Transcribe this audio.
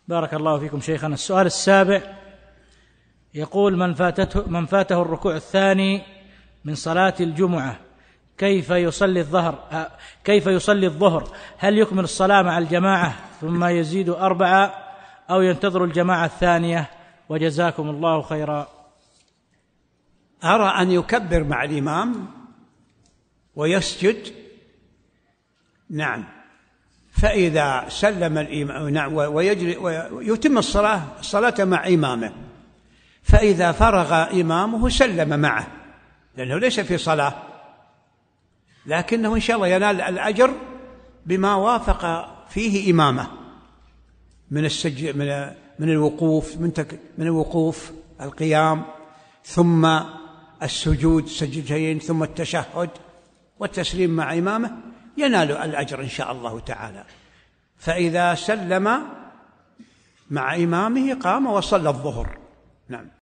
بارك الله فيكم شيخنا. السؤال السابع يقول: من فاته الركوع الثاني من صلاة الجمعة كيف يصلي الظهر؟ هل يكمل الصلاة مع الجماعة ثم يزيد 4 أو ينتظر الجماعة الثانية؟ وجزاكم الله خيرا. أرى أن يكبر مع الإمام ويسجد، نعم، فإذا سلم الإمام، نعم، ويتم الصلاة مع إمامه، فإذا فرغ إمامه سلم معه، لأنه ليس في صلاة، لكنه إن شاء الله ينال الأجر بما وافق فيه إمامه من الوقوف، القيام، ثم السجود سجدتين، ثم التشهد والتسليم مع إمامه، ينال الأجر إن شاء الله تعالى. فإذا سلم مع إمامه قام وصلى الظهر. نعم.